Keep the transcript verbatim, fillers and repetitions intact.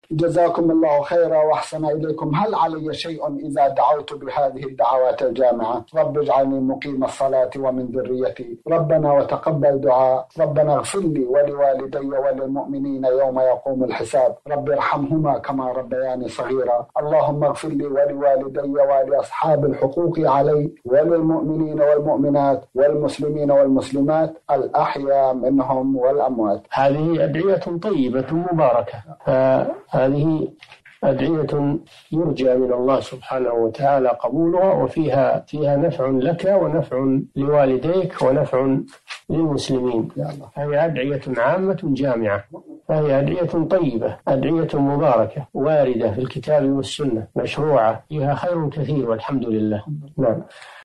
جزاكم الله خيرا وأحسن إليكم. هل علي شيء إذا دعوت بهذه الدعوات الجامعة؟ رب اجعلني مقيم الصلاة ومن ذريتي، ربنا وتقبل دعاء، ربنا اغفر لي ولوالدي وللمؤمنين يوم يقوم الحساب، رب ارحمهما كما ربياني صغيرا، اللهم اغفر لي ولوالدي ولأصحاب الحقوق علي وللمؤمنين والمؤمنات والمسلمين والمسلمات الأحياء منهم والأموات. هذه أدعية طيبة مباركة، هذه أدعية يرجى من الله سبحانه وتعالى قبولها، وفيها فيها نفع لك ونفع لوالديك ونفع للمسلمين. هذه أدعية عامة جامعة، فهي أدعية طيبة، أدعية مباركة واردة في الكتاب والسنة، مشروعة، فيها خير كثير والحمد لله. نعم.